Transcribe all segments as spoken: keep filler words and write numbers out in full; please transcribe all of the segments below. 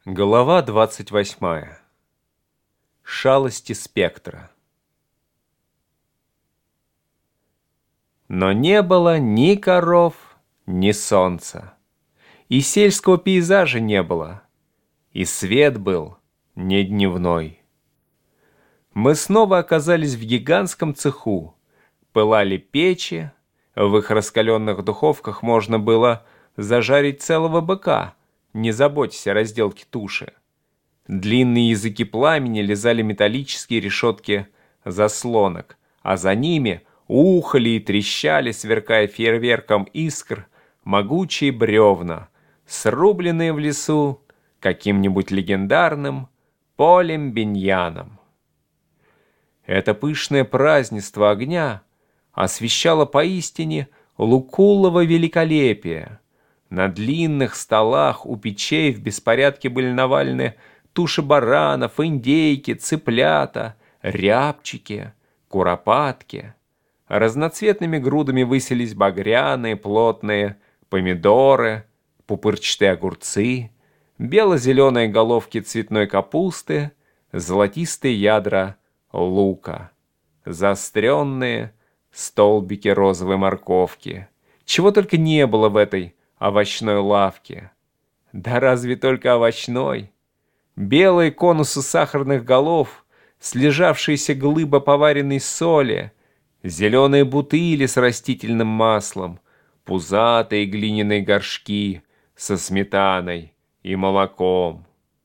Глава двадцать восьмая. Шалости спектра. Но не было ни коров, ни солнца. И сельского пейзажа не было. И свет был не дневной. Мы снова оказались в гигантском цеху. Пылали печи. В их раскаленных духовках можно было зажарить целого быка. Не заботьтесь о разделке туши. Длинные языки пламени лизали металлические решетки заслонок, а за ними ухали и трещали, сверкая фейерверком искр, могучие бревна, срубленные в лесу каким-нибудь легендарным полем-беньяном. Это пышное празднество огня освещало поистине Лукуллово великолепие. На длинных столах у печей в беспорядке были навалены туши баранов, индейки, цыплята, рябчики, куропатки. Разноцветными грудами высились багряные, плотные помидоры, пупырчатые огурцы, бело-зеленые головки цветной капусты, золотистые ядра лука, заостренные столбики розовой морковки. Чего только не было в этой овощной лавке. Да разве только овощной? Белые конусы сахарных голов, слежавшиеся глыба поваренной соли, зеленые бутыли с растительным маслом, пузатые глиняные горшки со сметаной и молоком.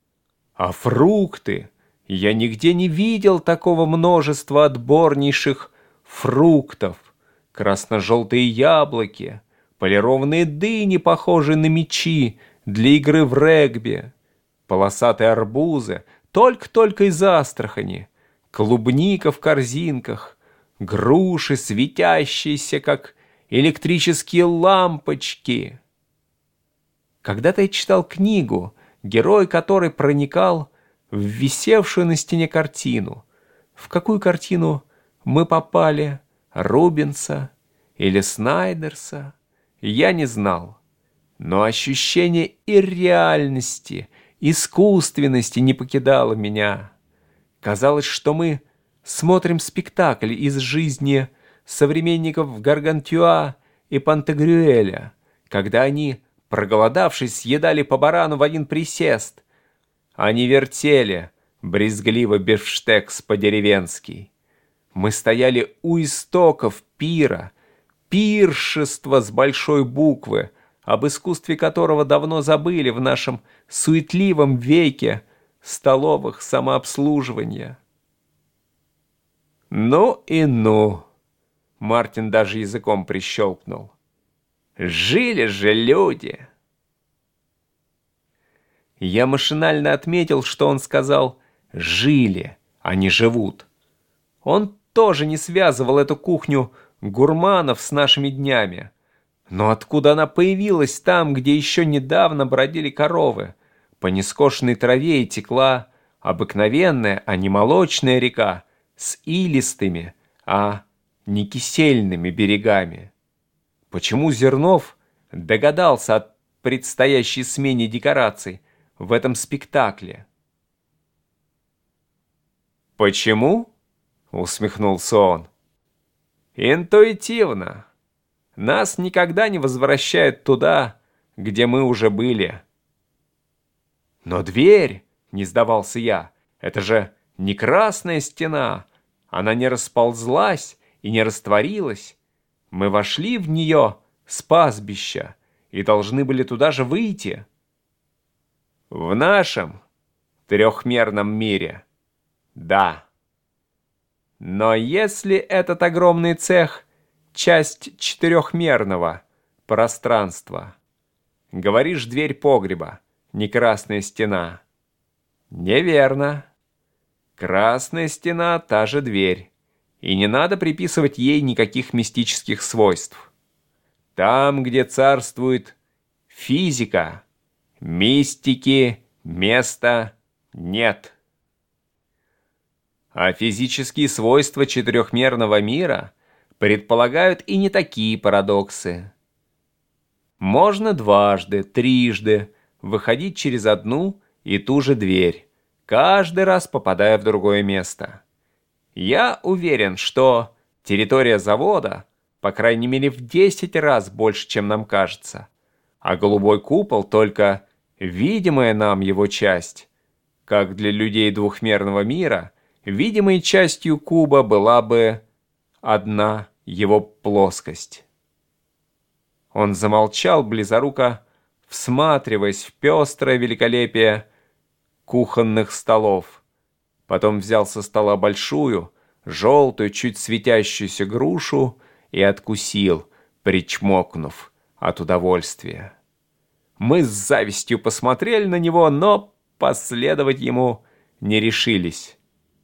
А фрукты! Я нигде не видел такого множества отборнейших фруктов. Красно-желтые яблоки, полированные дыни, похожие на мячи для игры в регби, полосатые арбузы, только-только из Астрахани, клубника в корзинках, груши, светящиеся, как электрические лампочки. Когда-то я читал книгу, герой которой проникал в висевшую на стене картину. В какую картину мы попали? Рубенса или Снайдерса? Я не знал, но ощущение ирреальности, искусственности не покидало меня. Казалось, что мы смотрим спектакль из жизни современников Гаргантюа и Пантагрюэля, когда они, проголодавшись, съедали по барану в один присест. Они вертели брезгливо бифштекс по-деревенски. Мы стояли у истоков пира, пиршество с большой буквы, об искусстве которого давно забыли в нашем суетливом веке столовых самообслуживания. Ну и ну! Мартин даже языком прищелкнул. Жили же люди! Я машинально отметил, что он сказал «жили», а не «живут». Он тоже не связывал эту кухню гурманов с нашими днями. Но откуда она появилась там, где еще недавно бродили коровы? По нескошенной траве и текла обыкновенная, а не молочная река с илистыми, а не кисельными берегами. Почему Зернов догадался о предстоящей смене декораций в этом спектакле? «Почему?» — усмехнулся он. «Интуитивно. Нас никогда не возвращают туда, где мы уже были». «Но дверь, — не сдавался я, — это же не красная стена. Она не расползлась и не растворилась. Мы вошли в нее с пастбища и должны были туда же выйти». «В нашем трехмерном мире, да. Но если этот огромный цех — часть четырехмерного пространства, говоришь, дверь погреба, не красная стена». Неверно. Красная стена — та же дверь, и не надо приписывать ей никаких мистических свойств. Там, где царствует физика, мистики места нет. А физические свойства четырехмерного мира предполагают и не такие парадоксы. Можно дважды, трижды выходить через одну и ту же дверь, каждый раз попадая в другое место. Я уверен, что территория завода, по крайней мере, в десять раз больше, чем нам кажется, а голубой купол только видимая нам его часть. Как для людей двухмерного мира, видимой частью куба была бы одна его плоскость. Он замолчал, близоруко всматриваясь в пестрое великолепие кухонных столов. Потом взял со стола большую, желтую, чуть светящуюся грушу и откусил, причмокнув от удовольствия. Мы с завистью посмотрели на него, но последовать ему не решились.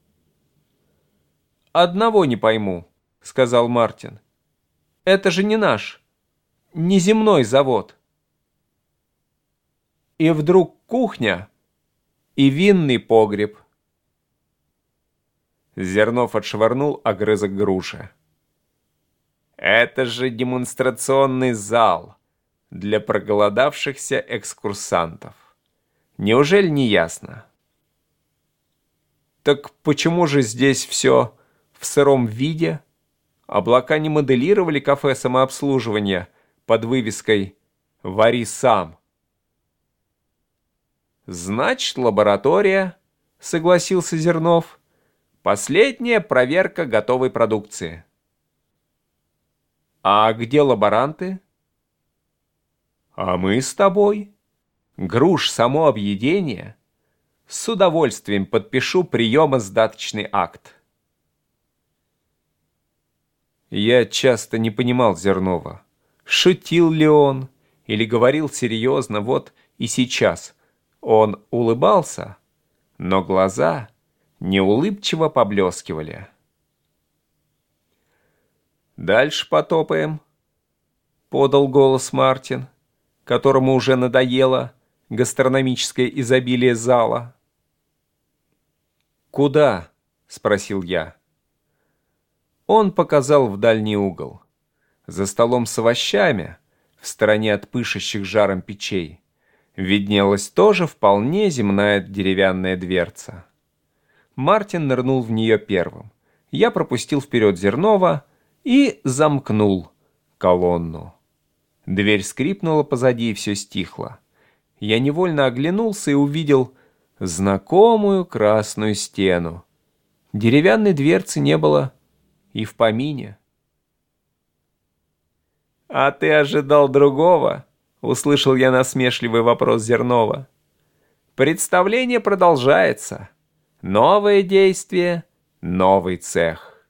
«Одного не пойму», — сказал Мартин. «Это же не наш, не земной завод». И вдруг кухня и винный погреб. Зернов отшвырнул огрызок груши. «Это же демонстрационный зал для проголодавшихся экскурсантов. Неужели не ясно?» «Так почему же здесь все в сыром виде? Облака не моделировали кафе самообслуживания под вывеской «Вари сам». «Значит, лаборатория», — согласился Зернов. «Последняя проверка готовой продукции». «А где лаборанты?» «А мы с тобой. Груш само объедение. С удовольствием подпишу приемо-сдаточный акт». Я часто не понимал Зернова. Шутил ли он или говорил серьезно, вот и сейчас. Он улыбался, но глаза неулыбчиво поблескивали. «Дальше потопаем», — подал голос Мартин, которому уже надоело гастрономическое изобилие зала. «Куда?» — спросил я. Он показал в дальний угол. За столом с овощами, в стороне от пышущих жаром печей, виднелась тоже вполне земная деревянная дверца. Мартин нырнул в нее первым. Я пропустил вперед Зернова и замкнул колонну. Дверь скрипнула позади, и все стихло. Я невольно оглянулся и увидел знакомую красную стену. Деревянной дверцы не было и в помине. «А ты ожидал другого?» — услышал я насмешливый вопрос Зернова. «Представление продолжается. Новое действие, новый цех».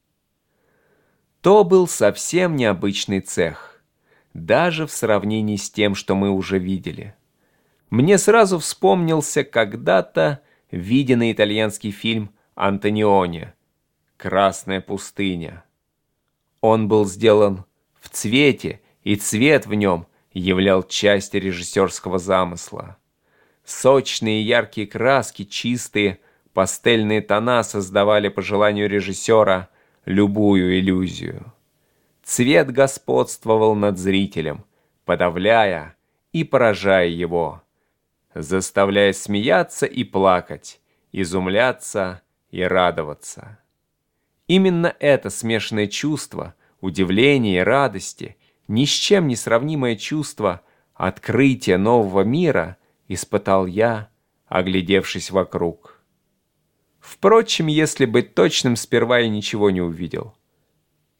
То был совсем необычный цех, даже в сравнении с тем, что мы уже видели. Мне сразу вспомнился когда-то виденный итальянский фильм «Антониони. Красная пустыня». Он был сделан в цвете, и цвет в нем являл часть режиссерского замысла. Сочные яркие краски, чистые пастельные тона создавали по желанию режиссера любую иллюзию. Цвет господствовал над зрителем, подавляя и поражая его, заставляя смеяться и плакать, изумляться и радоваться. Именно это смешанное чувство удивления и радости, ни с чем не сравнимое чувство открытия нового мира испытал я, оглядевшись вокруг. Впрочем, если быть точным, сперва я ничего не увидел.